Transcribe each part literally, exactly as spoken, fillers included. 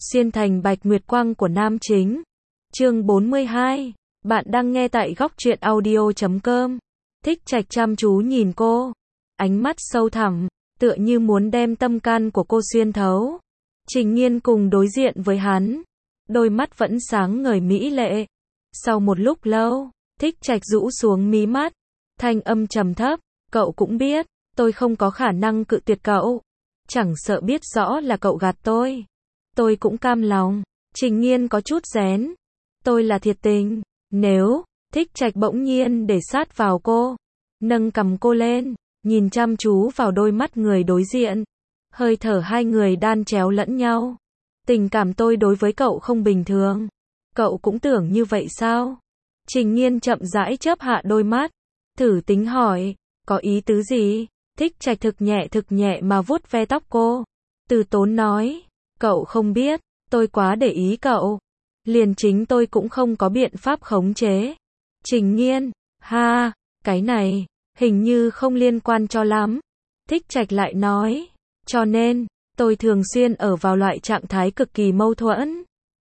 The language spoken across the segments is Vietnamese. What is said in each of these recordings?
Xuyên thành bạch nguyệt quang của nam chính. Chương bốn mươi hai. Bạn đang nghe tại góc truyện audio chấm com. Thích Trạch chăm chú nhìn cô, ánh mắt sâu thẳm, tựa như muốn đem tâm can của cô xuyên thấu. Trình Nhiên cùng đối diện với hắn, đôi mắt vẫn sáng ngời mỹ lệ. Sau một lúc lâu, Thích Trạch rũ xuống mí mắt, thanh âm trầm thấp, cậu cũng biết, tôi không có khả năng cự tuyệt cậu. Chẳng sợ biết rõ là cậu gạt tôi, tôi cũng cam lòng. Trình Nhiên có chút rén, tôi là thiệt tình. Nếu, Thích Trạch bỗng nhiên để sát vào cô, nâng cầm cô lên, nhìn chăm chú vào đôi mắt người đối diện. Hơi thở hai người đan chéo lẫn nhau. Tình cảm tôi đối với cậu không bình thường. Cậu cũng tưởng như vậy sao? Trình Nhiên chậm rãi chớp hạ đôi mắt, thử tính hỏi, có ý tứ gì? Thích Trạch thực nhẹ thực nhẹ mà vuốt ve tóc cô. Từ tốn nói, cậu không biết, tôi quá để ý cậu. Liền chính tôi cũng không có biện pháp khống chế. Trình Nhiên, ha, cái này, hình như không liên quan cho lắm. Thích Trạch lại nói, cho nên, tôi thường xuyên ở vào loại trạng thái cực kỳ mâu thuẫn.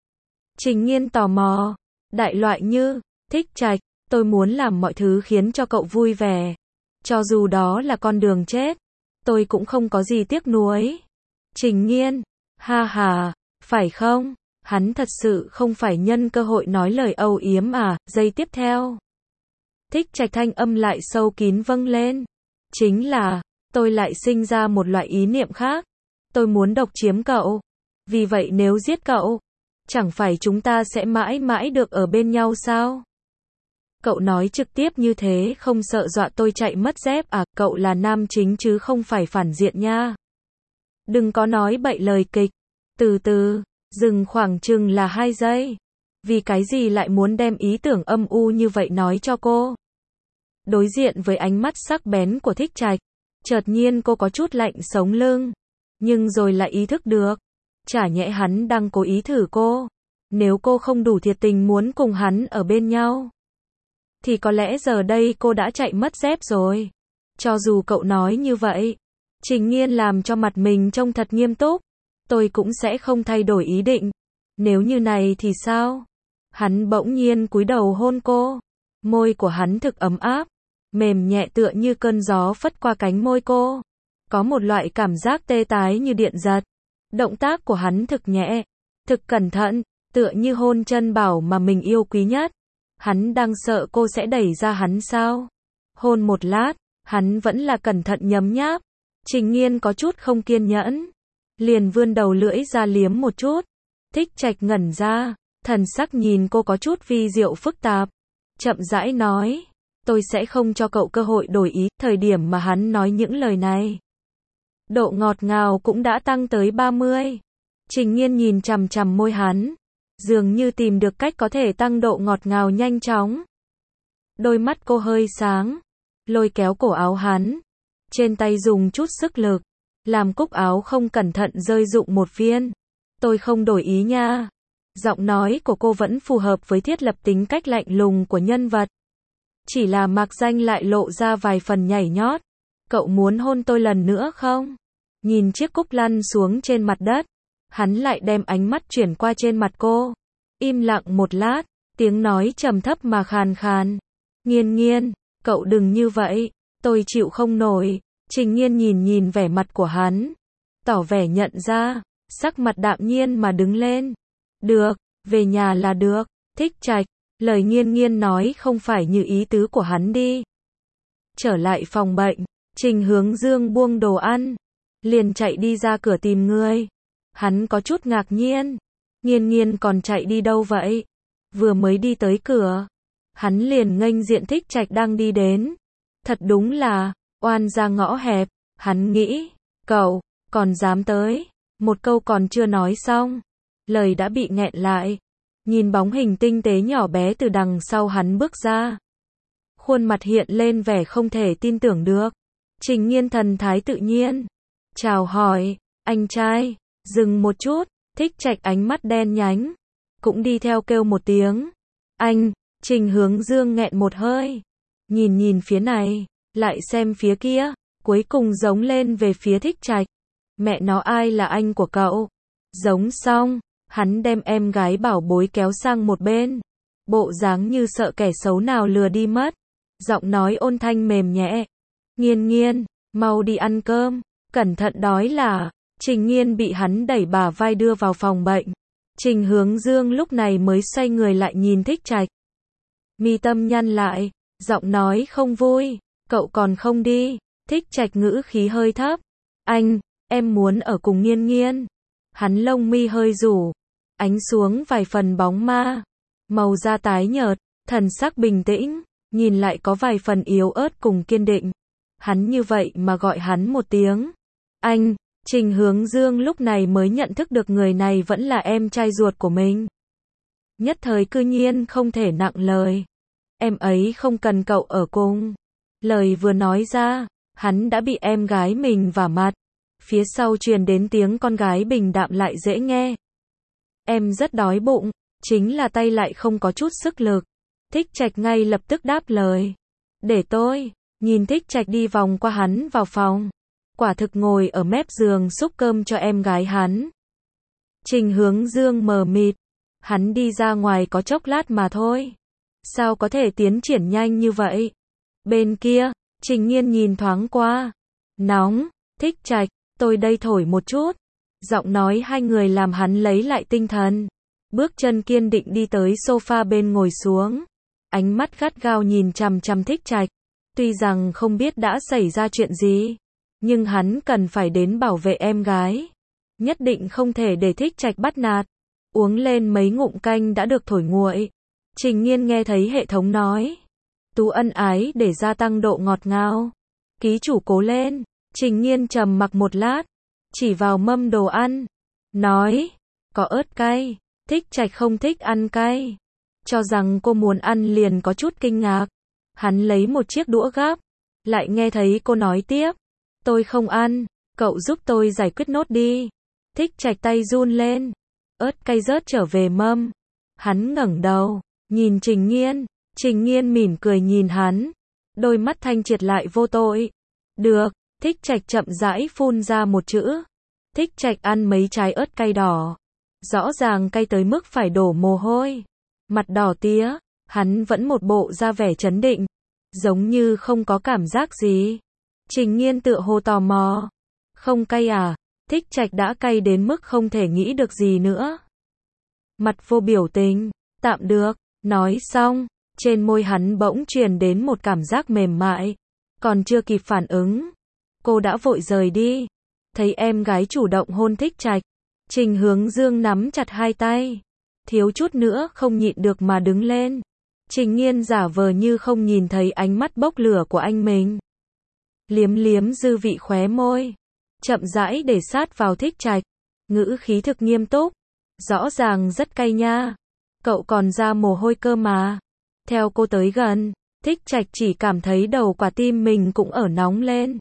Trình Nhiên tò mò, đại loại như, Thích Trạch, tôi muốn làm mọi thứ khiến cho cậu vui vẻ. Cho dù đó là con đường chết, tôi cũng không có gì tiếc nuối. Trình Nhiên, ha ha, phải không? Hắn thật sự không phải nhân cơ hội nói lời âu yếm à? Giây tiếp theo, Thích Trạch thanh âm lại sâu kín vâng lên. Chính là, tôi lại sinh ra một loại ý niệm khác. Tôi muốn độc chiếm cậu. Vì vậy nếu giết cậu, chẳng phải chúng ta sẽ mãi mãi được ở bên nhau sao? Cậu nói trực tiếp như thế không sợ dọa tôi chạy mất dép à? Cậu là nam chính chứ không phải phản diện nha. Đừng có nói bậy lời kịch. Từ từ, dừng khoảng chừng là hai giây. Vì cái gì lại muốn đem ý tưởng âm u như vậy nói cho cô? Đối diện với ánh mắt sắc bén của Thích Trạch, chợt nhiên cô có chút lạnh sống lưng. Nhưng rồi lại ý thức được, chả nhẽ hắn đang cố ý thử cô. Nếu cô không đủ thiệt tình muốn cùng hắn ở bên nhau, thì có lẽ giờ đây cô đã chạy mất dép rồi. Cho dù cậu nói như vậy, Trình Nhiên làm cho mặt mình trông thật nghiêm túc, tôi cũng sẽ không thay đổi ý định. Nếu như này thì sao? Hắn bỗng nhiên cúi đầu hôn cô. Môi của hắn thực ấm áp, mềm nhẹ tựa như cơn gió phất qua cánh môi cô. Có một loại cảm giác tê tái như điện giật. Động tác của hắn thực nhẹ, thực cẩn thận, tựa như hôn chân bảo mà mình yêu quý nhất. Hắn đang sợ cô sẽ đẩy ra hắn sao? Hôn một lát, hắn vẫn là cẩn thận nhấm nháp. Trình Nhiên có chút không kiên nhẫn, liền vươn đầu lưỡi ra liếm một chút. Thích Trạch ngẩn ra, thần sắc nhìn cô có chút vi diệu phức tạp. Chậm rãi nói, tôi sẽ không cho cậu cơ hội đổi ý. Thời điểm mà hắn nói những lời này, độ ngọt ngào cũng đã tăng tới ba mươi. Trình Nhiên nhìn chằm chằm môi hắn, dường như tìm được cách có thể tăng độ ngọt ngào nhanh chóng. Đôi mắt cô hơi sáng, lôi kéo cổ áo hắn, trên tay dùng chút sức lực, làm cúc áo không cẩn thận rơi rụng một viên. Tôi không đổi ý nha. Giọng nói của cô vẫn phù hợp với thiết lập tính cách lạnh lùng của nhân vật. Chỉ là mạc danh lại lộ ra vài phần nhảy nhót. Cậu muốn hôn tôi lần nữa không? Nhìn chiếc cúc lăn xuống trên mặt đất, hắn lại đem ánh mắt chuyển qua trên mặt cô. Im lặng một lát, tiếng nói trầm thấp mà khàn khàn. Nhiên Nhiên, cậu đừng như vậy, tôi chịu không nổi. Trình Nhiên nhìn nhìn vẻ mặt của hắn, tỏ vẻ nhận ra, sắc mặt đạm nhiên mà đứng lên. Được, về nhà là được. Thích Trạch, lời Nhiên Nhiên nói không phải như ý tứ của hắn đi. Trở lại phòng bệnh, Trình Hướng Dương buông đồ ăn, liền chạy đi ra cửa tìm người. Hắn có chút ngạc nhiên. Nhiên Nhiên còn chạy đi đâu vậy? Vừa mới đi tới cửa, hắn liền nghênh diện Thích Trạch đang đi đến. Thật đúng là, oan ra ngõ hẹp. Hắn nghĩ, cậu, còn dám tới. Một câu còn chưa nói xong, lời đã bị nghẹn lại. Nhìn bóng hình tinh tế nhỏ bé từ đằng sau hắn bước ra, khuôn mặt hiện lên vẻ không thể tin tưởng được. Trình Nhiên thần thái tự nhiên, chào hỏi, anh trai. Dừng một chút, Thích Trạch ánh mắt đen nhánh, cũng đi theo kêu một tiếng. Anh. Trình Hướng Dương nghẹn một hơi, nhìn nhìn phía này, lại xem phía kia, cuối cùng giống lên về phía Thích Trạch. Mẹ nó ai là anh của cậu? Giống xong, Hắn đem em gái bảo bối kéo sang một bên, bộ dáng như sợ kẻ xấu nào lừa đi mất. Giọng nói ôn thanh mềm nhẹ. Nghiên nghiên, mau đi ăn cơm, cẩn thận đói là. Trình Nghiên bị hắn đẩy bả vai đưa vào phòng bệnh. Trình Hướng Dương lúc này mới xoay người lại nhìn Thích Trạch. Mi tâm nhăn lại, giọng nói không vui, cậu còn không đi. Thích Trạch ngữ khí hơi thấp. Anh, em muốn ở cùng Nghiên Nghiên. Hắn lông mi hơi rủ, ánh xuống vài phần bóng ma. Màu da tái nhợt, thần sắc bình tĩnh, nhìn lại có vài phần yếu ớt cùng kiên định. Hắn như vậy mà gọi hắn một tiếng. Anh, Trình Hướng Dương lúc này mới nhận thức được người này vẫn là em trai ruột của mình. Nhất thời cư nhiên không thể nặng lời. Em ấy không cần cậu ở cùng. Lời vừa nói ra, hắn đã bị em gái mình vả mặt. Phía sau truyền đến tiếng con gái bình đạm lại dễ nghe. Em rất đói bụng, chính là tay lại không có chút sức lực. Thích Trạch ngay lập tức đáp lời. Để tôi, nhìn Thích Trạch đi vòng qua hắn vào phòng. Quả thực ngồi ở mép giường xúc cơm cho em gái hắn. Trình Hướng Dương mờ mịt. Hắn đi ra ngoài có chốc lát mà thôi. Sao có thể tiến triển nhanh như vậy? Bên kia, Trình Nghiên nhìn thoáng qua. Nóng, Thích Trạch, tôi đây thổi một chút. Giọng nói hai người làm hắn lấy lại tinh thần. Bước chân kiên định đi tới sofa bên ngồi xuống. Ánh mắt gắt gao nhìn chằm chằm Thích Trạch. Tuy rằng không biết đã xảy ra chuyện gì, nhưng hắn cần phải đến bảo vệ em gái. Nhất định không thể để Thích Trạch bắt nạt. Uống lên mấy ngụm canh đã được thổi nguội. Trình Nghiên nghe thấy hệ thống nói. Tú ân ái để gia tăng độ ngọt ngào. Ký chủ cố lên. Trình Nghiên trầm mặc một lát, chỉ vào mâm đồ ăn, nói, có ớt cay. Thích Trạch không thích ăn cay. Cho rằng cô muốn ăn liền có chút kinh ngạc. Hắn lấy một chiếc đũa gắp, lại nghe thấy cô nói tiếp. Tôi không ăn, cậu giúp tôi giải quyết nốt đi. Thích Trạch tay run lên, ớt cay rớt trở về mâm. Hắn ngẩng đầu, nhìn Trình Nghiên. Trình Nghiên mỉm cười nhìn hắn, đôi mắt thanh triệt lại vô tội. Được. Thích Trạch chậm rãi phun ra một chữ. Thích Trạch ăn mấy trái ớt cay đỏ. Rõ ràng cay tới mức phải đổ mồ hôi. Mặt đỏ tía, hắn vẫn một bộ ra vẻ trấn định. Giống như không có cảm giác gì. Trình Nghiên tựa hồ tò mò. Không cay à? Thích Trạch đã cay đến mức không thể nghĩ được gì nữa. Mặt vô biểu tình. Tạm được. Nói xong, trên môi hắn bỗng truyền đến một cảm giác mềm mại. Còn chưa kịp phản ứng, cô đã vội rời đi. Thấy em gái chủ động hôn Thích Trạch, Trình Hướng Dương nắm chặt hai tay, thiếu chút nữa không nhịn được mà đứng lên. Trình Nghiên giả vờ như không nhìn thấy ánh mắt bốc lửa của anh mình. Liếm liếm dư vị khóe môi, chậm rãi để sát vào Thích Trạch, ngữ khí thực nghiêm túc. Rõ ràng rất cay nha. Cậu còn ra mồ hôi cơ mà. Theo cô tới gần, Thích Trạch chỉ cảm thấy đầu quả tim mình cũng ở nóng lên.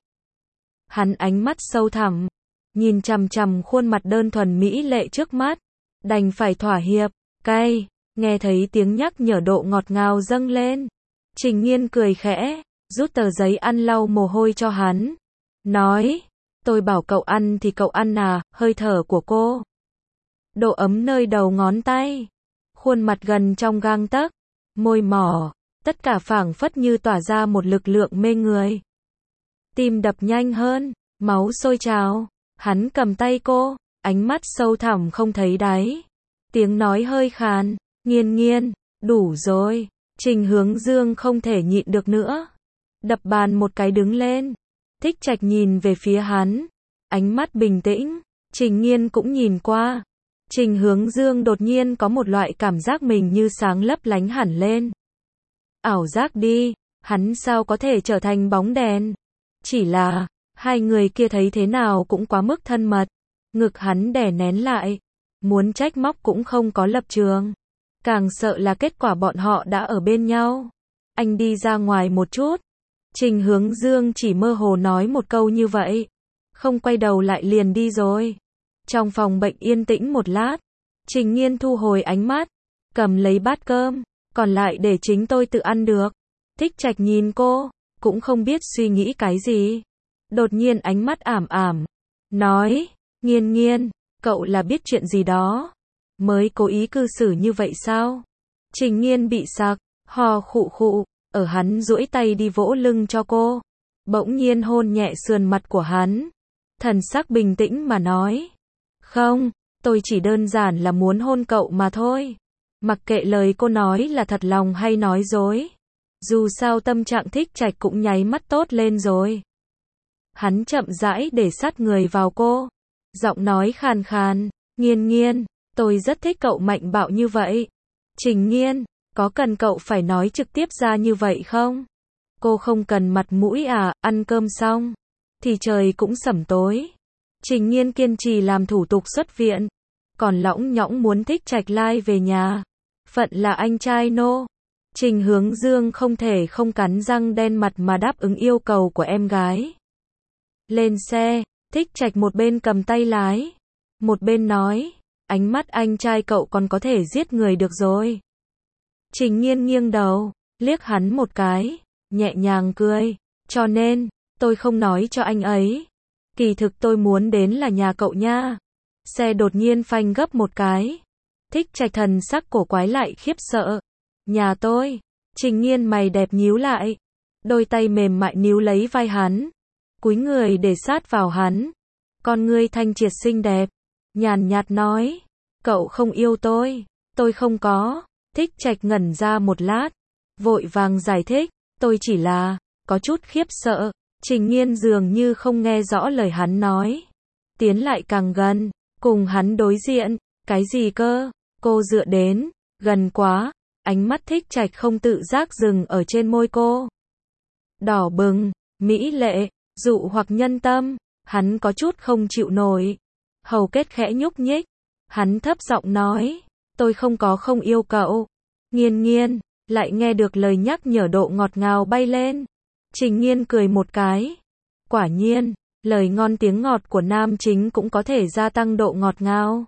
Hắn ánh mắt sâu thẳm, nhìn chằm chằm khuôn mặt đơn thuần mỹ lệ trước mắt, đành phải thỏa hiệp. Cay, nghe thấy tiếng nhắc nhở độ ngọt ngào dâng lên. Trình Nghiên cười khẽ, rút tờ giấy ăn lau mồ hôi cho hắn. Nói, tôi bảo cậu ăn thì cậu ăn à, hơi thở của cô. Độ ấm nơi đầu ngón tay, khuôn mặt gần trong gang tấc, môi mỏ, tất cả phảng phất như tỏa ra một lực lượng mê người. Tim đập nhanh hơn, máu sôi trào. Hắn cầm tay cô, ánh mắt sâu thẳm không thấy đáy. Tiếng nói hơi khàn, Nghiên Nghiên, đủ rồi. Trình Hướng Dương không thể nhịn được nữa, đập bàn một cái đứng lên. Thích Trạch nhìn về phía hắn, ánh mắt bình tĩnh. Trình Nghiên cũng nhìn qua. Trình Hướng Dương đột nhiên có một loại cảm giác mình như sáng lấp lánh hẳn lên. Ảo giác đi, hắn sao có thể trở thành bóng đèn. Chỉ là, hai người kia thấy thế nào cũng quá mức thân mật. Ngực hắn đè nén lại, muốn trách móc cũng không có lập trường. Càng sợ là kết quả bọn họ đã ở bên nhau. Anh đi ra ngoài một chút. Trình Hướng Dương chỉ mơ hồ nói một câu như vậy, không quay đầu lại liền đi rồi. Trong phòng bệnh yên tĩnh một lát, Trình Nghiên thu hồi ánh mắt, cầm lấy bát cơm, còn lại để chính tôi tự ăn được. Thích Trạch nhìn cô, cũng không biết suy nghĩ cái gì. Đột nhiên ánh mắt ảm ảm, nói, Nghiên Nghiên, cậu là biết chuyện gì đó. mới cố ý cư xử như vậy sao? Trình Nhiên bị sặc, ho khụ khụ, ở hắn duỗi tay đi vỗ lưng cho cô. Bỗng nhiên hôn nhẹ sườn mặt của hắn. Thần sắc bình tĩnh mà nói. Không, tôi chỉ đơn giản là muốn hôn cậu mà thôi. Mặc kệ lời cô nói là thật lòng hay nói dối. Dù sao tâm trạng Thích Trạch cũng nháy mắt tốt lên rồi. Hắn chậm rãi để sát người vào cô. Giọng nói khàn khàn, Nghiên Nghiên, tôi rất thích cậu mạnh bạo như vậy. Trình Nhiên, có cần cậu phải nói trực tiếp ra như vậy không? Cô không cần mặt mũi à, ăn cơm xong thì trời cũng sẩm tối. Trình Nhiên kiên trì làm thủ tục xuất viện, còn lõng nhõng muốn Thích Trạch lai về nhà. Phận là anh trai nô. Trình Hướng Dương không thể không cắn răng đen mặt mà đáp ứng yêu cầu của em gái. Lên xe, Thích Trạch một bên cầm tay lái, một bên nói, ánh mắt anh trai cậu còn có thể giết người được rồi. Trình Nhiên nghiêng đầu, liếc hắn một cái, nhẹ nhàng cười, cho nên, tôi không nói cho anh ấy. Kỳ thực tôi muốn đến là nhà cậu nha. Xe đột nhiên phanh gấp một cái. Thích Trạch thần sắc cổ quái lại khiếp sợ. Nhà tôi. Trình Nhiên mày đẹp nhíu lại. Đôi tay mềm mại níu lấy vai hắn. Cúi người để sát vào hắn. Con ngươi thanh triệt xinh đẹp. Nhàn nhạt nói. Cậu không yêu tôi. Tôi không có. Thích Trạch ngẩn ra một lát. Vội vàng giải thích. Tôi chỉ là, có chút khiếp sợ. Trình Nhiên dường như không nghe rõ lời hắn nói. Tiến lại càng gần. Cùng hắn đối diện. Cái gì cơ? Cô dựa đến. Gần quá. Ánh mắt Thích Trạch không tự giác dừng ở trên môi cô. Đỏ bừng, mỹ lệ, dụ hoặc nhân tâm. Hắn có chút không chịu nổi. Hầu kết khẽ nhúc nhích. Hắn thấp giọng nói. Tôi không có không yêu cậu. Nghiên Nghiên, lại nghe được lời nhắc nhở độ ngọt ngào bay lên. Trình Nhiên cười một cái. Quả nhiên, lời ngon tiếng ngọt của nam chính cũng có thể gia tăng độ ngọt ngào.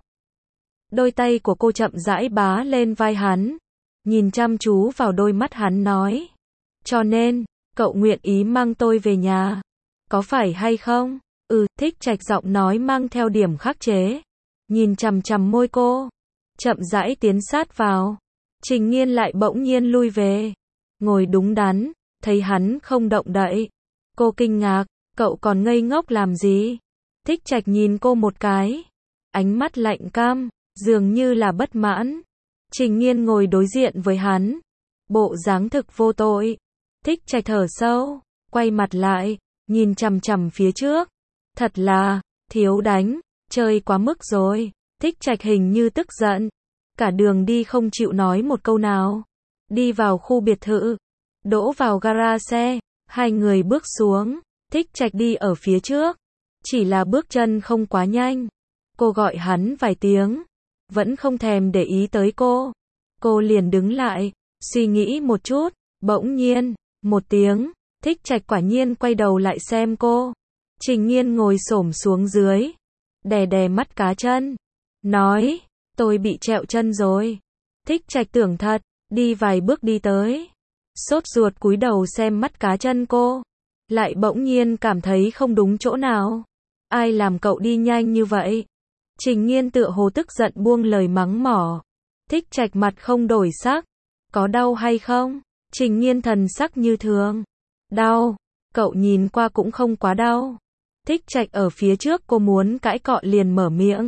Đôi tay của cô chậm rãi bá lên vai hắn. Nhìn chăm chú vào đôi mắt hắn nói. Cho nên, cậu nguyện ý mang tôi về nhà. Có phải hay không? Ừ, Thích Trạch giọng nói mang theo điểm khắc chế. Nhìn chằm chằm môi cô. Chậm rãi tiến sát vào. Trình Nhiên lại bỗng nhiên lui về. Ngồi đúng đắn. Thấy hắn không động đậy. Cô kinh ngạc. Cậu còn ngây ngốc làm gì? Thích Trạch nhìn cô một cái. Ánh mắt lạnh cam. Dường như là bất mãn. Trình Nhiên ngồi đối diện với hắn. Bộ dáng thực vô tội. Thích Trạch thở sâu. Quay mặt lại. Nhìn chằm chằm phía trước. Thật là, thiếu đánh. Chơi quá mức rồi. Thích Trạch hình như tức giận. Cả đường đi không chịu nói một câu nào. Đi vào khu biệt thự. Đỗ vào gara xe. Hai người bước xuống. Thích Trạch đi ở phía trước. Chỉ là bước chân không quá nhanh. Cô gọi hắn vài tiếng. Vẫn không thèm để ý tới cô. Cô liền đứng lại. Suy nghĩ một chút. Bỗng nhiên. Một tiếng. Thích Trạch quả nhiên quay đầu lại xem cô. Trình Nhiên ngồi xổm xuống dưới. Đè đè mắt cá chân. Nói. Tôi bị trẹo chân rồi. Thích Trạch tưởng thật. Đi vài bước đi tới. Sốt ruột cúi đầu xem mắt cá chân cô. Lại bỗng nhiên cảm thấy không đúng chỗ nào. Ai làm cậu đi nhanh như vậy? Trình Nhiên tựa hồ tức giận buông lời mắng mỏ. Thích Trạch mặt không đổi sắc. Có đau hay không? Trình Nhiên thần sắc như thường. Đau. Cậu nhìn qua cũng không quá đau. Thích Trạch ở phía trước cô muốn cãi cọ liền mở miệng.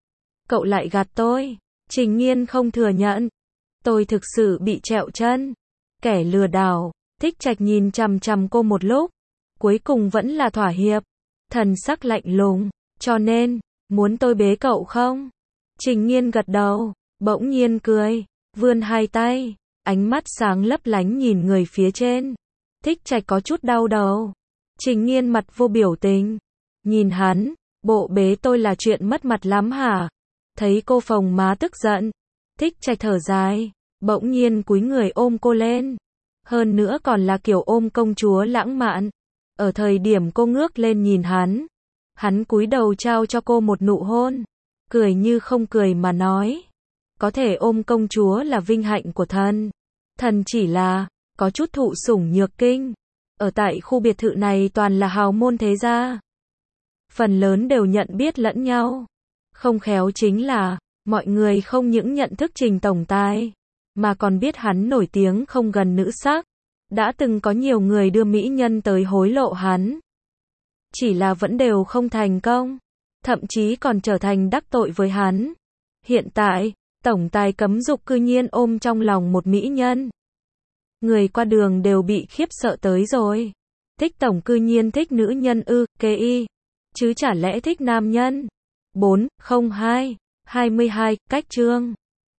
Cậu lại gạt tôi. Trình Nhiên không thừa nhận. Tôi thực sự bị trẹo chân. Kẻ lừa đảo. Thích Trạch nhìn chằm chằm cô một lúc. Cuối cùng vẫn là thỏa hiệp. Thần sắc lạnh lùng. Cho nên, muốn tôi bế cậu không? Trình Nhiên gật đầu. Bỗng nhiên cười. Vươn hai tay. Ánh mắt sáng lấp lánh nhìn người phía trên. Thích Trạch có chút đau đầu. Trình Nhiên mặt vô biểu tình. Nhìn hắn. Bộ bế tôi là chuyện mất mặt lắm hả? Thấy cô phồng má tức giận. Thích Trạch thở dài. Bỗng nhiên cúi người ôm cô lên. Hơn nữa còn là kiểu ôm công chúa lãng mạn. Ở thời điểm cô ngước lên nhìn hắn. Hắn cúi đầu trao cho cô một nụ hôn. Cười như không cười mà nói. Có thể ôm công chúa là vinh hạnh của thần. Thần chỉ là, có chút thụ sủng nhược kinh. Ở tại khu biệt thự này toàn là hào môn thế gia. Phần lớn đều nhận biết lẫn nhau. Không khéo chính là, Mọi người không những nhận thức Trình tổng tài, mà còn biết hắn nổi tiếng không gần nữ sắc. Đã từng có nhiều người đưa mỹ nhân tới hối lộ hắn. Chỉ là vẫn đều không thành công. Thậm chí còn trở thành đắc tội với hắn. Hiện tại, tổng tài cấm dục cư nhiên ôm trong lòng một mỹ nhân. Người qua đường đều bị khiếp sợ tới rồi. Thích tổng cư nhiên thích nữ nhân ư, kê y. Chứ chả lẽ thích nam nhân. bốn không hai hai mươi hai, cách chương.